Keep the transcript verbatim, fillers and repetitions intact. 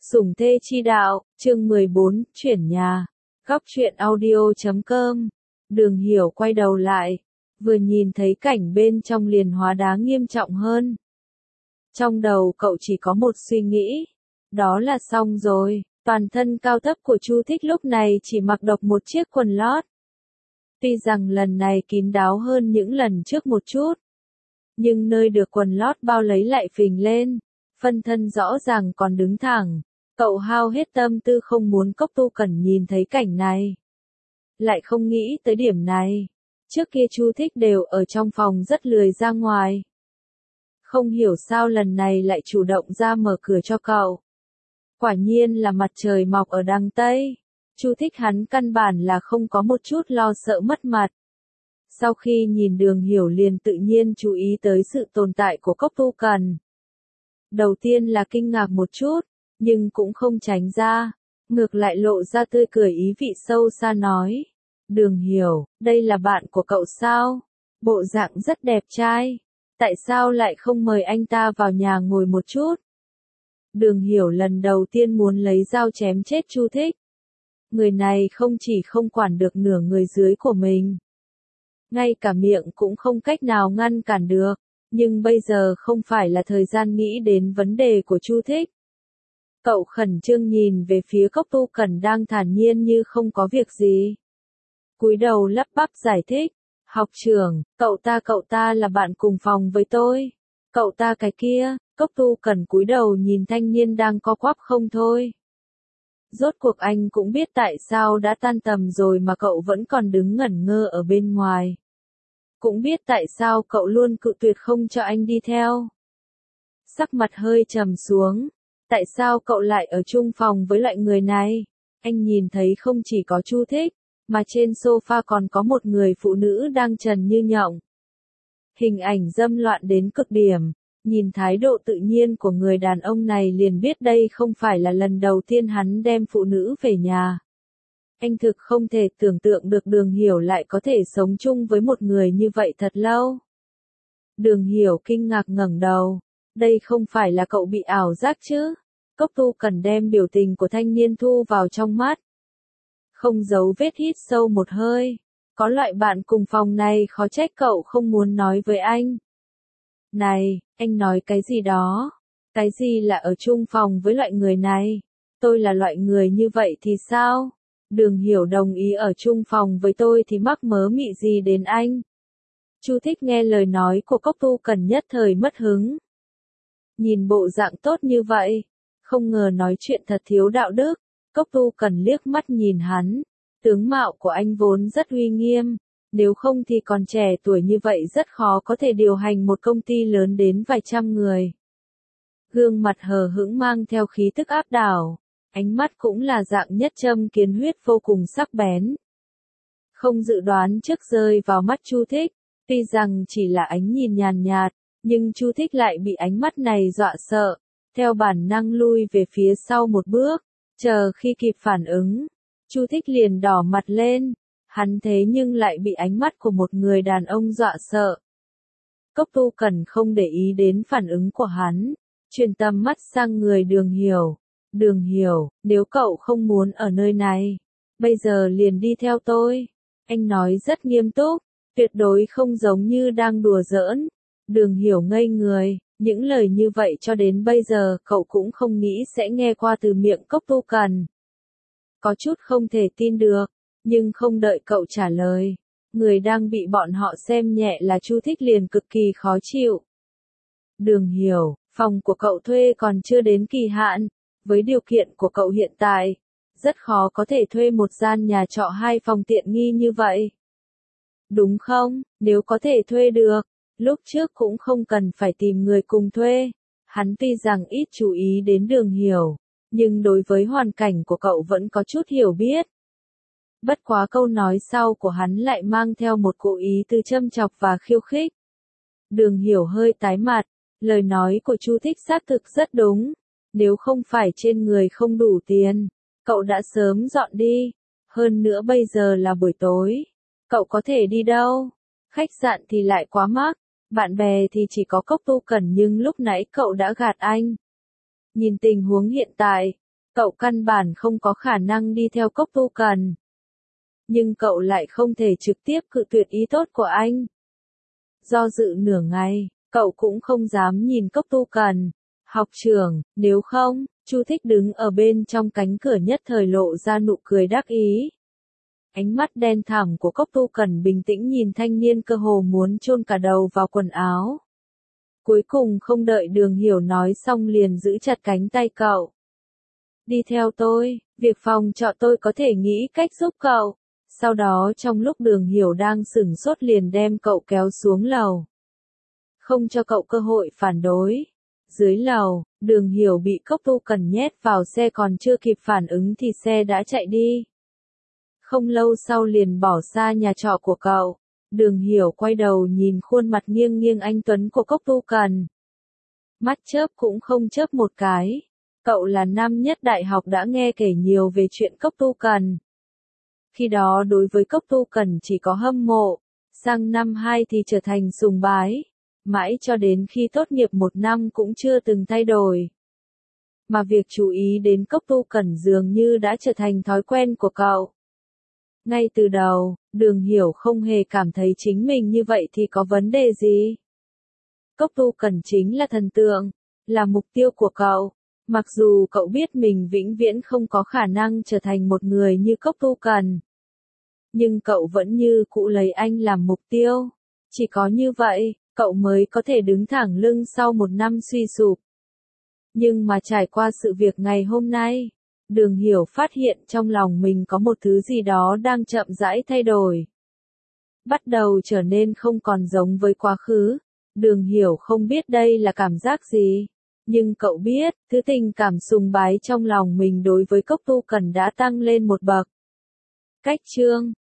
Sủng thê chi đạo, chương mười bốn, chuyển nhà. Góc truyện audio chấm com. Đường Hiểu quay đầu lại, vừa nhìn thấy cảnh bên trong liền hóa đá nghiêm trọng hơn. Trong đầu cậu chỉ có một suy nghĩ, đó là xong rồi, toàn thân cao thấp của Chu Thích lúc này chỉ mặc độc một chiếc quần lót. Tuy rằng lần này kín đáo hơn những lần trước một chút, nhưng nơi được quần lót bao lấy lại phình lên, phân thân rõ ràng còn đứng thẳng. Cậu hao hết tâm tư không muốn Cốc Tu Cẩn nhìn thấy cảnh này. Lại không nghĩ tới điểm này. Trước kia Chu Thích đều ở trong phòng rất lười ra ngoài. Không hiểu sao lần này lại chủ động ra mở cửa cho cậu. Quả nhiên là mặt trời mọc ở đằng Tây. Chu Thích hắn căn bản là không có một chút lo sợ mất mặt. Sau khi nhìn Đường Hiểu liền tự nhiên chú ý tới sự tồn tại của Cốc Tu Cẩn. Đầu tiên là kinh ngạc một chút, nhưng cũng không tránh ra, ngược lại lộ ra tươi cười ý vị sâu xa nói. Đường Hiểu, đây là bạn của cậu sao? Bộ dạng rất đẹp trai. Tại sao lại không mời anh ta vào nhà ngồi một chút? Đường Hiểu lần đầu tiên muốn lấy dao chém chết Chu Thích. Người này không chỉ không quản được nửa người dưới của mình, ngay cả miệng cũng không cách nào ngăn cản được. Nhưng bây giờ không phải là thời gian nghĩ đến vấn đề của Chu Thích. Cậu khẩn trương nhìn về phía Cốc Tu Cẩn đang thản nhiên như không có việc gì. Cúi đầu lắp bắp giải thích. Học trưởng, cậu ta cậu ta là bạn cùng phòng với tôi. Cậu ta cái kia. Cốc Tu Cẩn cúi đầu nhìn thanh niên đang co quắp không thôi. Rốt cuộc anh cũng biết tại sao đã tan tầm rồi mà cậu vẫn còn đứng ngẩn ngơ ở bên ngoài. Cũng biết tại sao cậu luôn cự tuyệt không cho anh đi theo. Sắc mặt hơi trầm xuống. Tại sao cậu lại ở chung phòng với loại người này? Anh nhìn thấy không chỉ có Chu Thích, mà trên sofa còn có một người phụ nữ đang trần như nhộng. Hình ảnh dâm loạn đến cực điểm, nhìn thái độ tự nhiên của người đàn ông này liền biết đây không phải là lần đầu tiên hắn đem phụ nữ về nhà. Anh thực không thể tưởng tượng được Đường Hiểu lại có thể sống chung với một người như vậy thật lâu. Đường Hiểu kinh ngạc ngẩng đầu, đây không phải là cậu bị ảo giác chứ? Cốc Tu Cẩn đem biểu tình của thanh niên thu vào trong mắt. Không giấu vết hít sâu một hơi. Có loại bạn cùng phòng này khó trách cậu không muốn nói với anh. Này, anh nói cái gì đó? Cái gì là ở chung phòng với loại người này? Tôi là loại người như vậy thì sao? Đường Hiểu đồng ý ở chung phòng với tôi thì mắc mớ mị gì đến anh? Chu Thích nghe lời nói của Cốc Tu Cẩn nhất thời mất hứng. Nhìn bộ dạng tốt như vậy, không ngờ nói chuyện thật thiếu đạo đức. Cốc Tu Cẩn liếc mắt nhìn hắn, tướng mạo của anh vốn rất uy nghiêm, nếu không thì còn trẻ tuổi như vậy rất khó có thể điều hành một công ty lớn đến vài trăm người. Gương mặt hờ hững mang theo khí tức áp đảo, ánh mắt cũng là dạng nhất châm kiến huyết vô cùng sắc bén. Không dự đoán trước rơi vào mắt Chu Thích, tuy rằng chỉ là ánh nhìn nhàn nhạt, nhưng Chu Thích lại bị ánh mắt này dọa sợ. Theo bản năng lui về phía sau một bước, chờ khi kịp phản ứng, Chu Thích liền đỏ mặt lên, hắn thế nhưng lại bị ánh mắt của một người đàn ông dọa sợ. Cốc Tu Cẩn không để ý đến phản ứng của hắn, chuyển tầm mắt sang người Đường Hiểu. Đường Hiểu, nếu cậu không muốn ở nơi này, bây giờ liền đi theo tôi. Anh nói rất nghiêm túc, tuyệt đối không giống như đang đùa giỡn. Đường Hiểu ngây người. Những lời như vậy cho đến bây giờ cậu cũng không nghĩ sẽ nghe qua từ miệng Cốc Tu Cẩn. Có chút không thể tin được, nhưng không đợi cậu trả lời. Người đang bị bọn họ xem nhẹ là Chu Thích liền cực kỳ khó chịu. Đường Hiểu, phòng của cậu thuê còn chưa đến kỳ hạn. Với điều kiện của cậu hiện tại, rất khó có thể thuê một gian nhà trọ hai phòng tiện nghi như vậy. Đúng không? Nếu có thể thuê được, lúc trước cũng không cần phải tìm người cùng thuê. Hắn tuy rằng ít chú ý đến Đường Hiểu, nhưng đối với hoàn cảnh của cậu vẫn có chút hiểu biết. Bất quá câu nói sau của hắn lại mang theo một cố ý từ châm chọc và khiêu khích. Đường Hiểu hơi tái mặt, lời nói của Chu Thích xác thực rất đúng. Nếu không phải trên người không đủ tiền, cậu đã sớm dọn đi. Hơn nữa bây giờ là buổi tối, cậu có thể đi đâu? Khách sạn thì lại quá mắc. Bạn bè thì chỉ có Cốc Tu Cẩn nhưng lúc nãy cậu đã gạt anh. Nhìn tình huống hiện tại, Cậu căn bản không có khả năng đi theo Cốc Tu Cần. Nhưng cậu lại không thể trực tiếp cự tuyệt ý tốt của anh. Do dự nửa ngày, cậu cũng không dám nhìn Cốc Tu Cần. Học trưởng, nếu không, Chu Thích đứng ở bên trong cánh cửa nhất thời lộ ra nụ cười đắc ý. Ánh mắt đen thẳm của Cốc Tu Cần bình tĩnh nhìn thanh niên cơ hồ muốn chôn cả đầu vào quần áo. Cuối cùng không đợi Đường Hiểu nói xong liền giữ chặt cánh tay cậu. Đi theo tôi, việc phòng trọ tôi có thể nghĩ cách giúp cậu. Sau đó trong lúc Đường Hiểu đang sửng sốt liền đem cậu kéo xuống lầu. Không cho cậu cơ hội phản đối. Dưới lầu, Đường Hiểu bị Cốc Tu Cần nhét vào xe còn chưa kịp phản ứng thì xe đã chạy đi. Không lâu sau liền bỏ xa nhà trọ của cậu. Đường Hiểu quay đầu nhìn khuôn mặt nghiêng nghiêng anh tuấn của Cốc Tu Cần. Mắt chớp cũng không chớp một cái. Cậu là năm nhất đại học đã nghe kể nhiều về chuyện Cốc Tu Cần. Khi đó đối với Cốc Tu Cần chỉ có hâm mộ, sang năm hai thì trở thành sùng bái, mãi cho đến khi tốt nghiệp một năm cũng chưa từng thay đổi. Mà việc chú ý đến Cốc Tu Cần dường như đã trở thành thói quen của cậu. Ngay từ đầu, Đường Hiểu không hề cảm thấy chính mình như vậy thì có vấn đề gì. Cốc Tu Cần chính là thần tượng, là mục tiêu của cậu. Mặc dù cậu biết mình vĩnh viễn không có khả năng trở thành một người như Cốc Tu Cần. Nhưng cậu vẫn như cũ lấy anh làm mục tiêu. Chỉ có như vậy, cậu mới có thể đứng thẳng lưng sau một năm suy sụp. Nhưng mà trải qua sự việc ngày hôm nay, Đường Hiểu phát hiện trong lòng mình có một thứ gì đó đang chậm rãi thay đổi. Bắt đầu trở nên không còn giống với quá khứ. Đường Hiểu không biết đây là cảm giác gì. Nhưng cậu biết, thứ tình cảm sùng bái trong lòng mình đối với Cốc Tu Cần đã tăng lên một bậc. Cách chương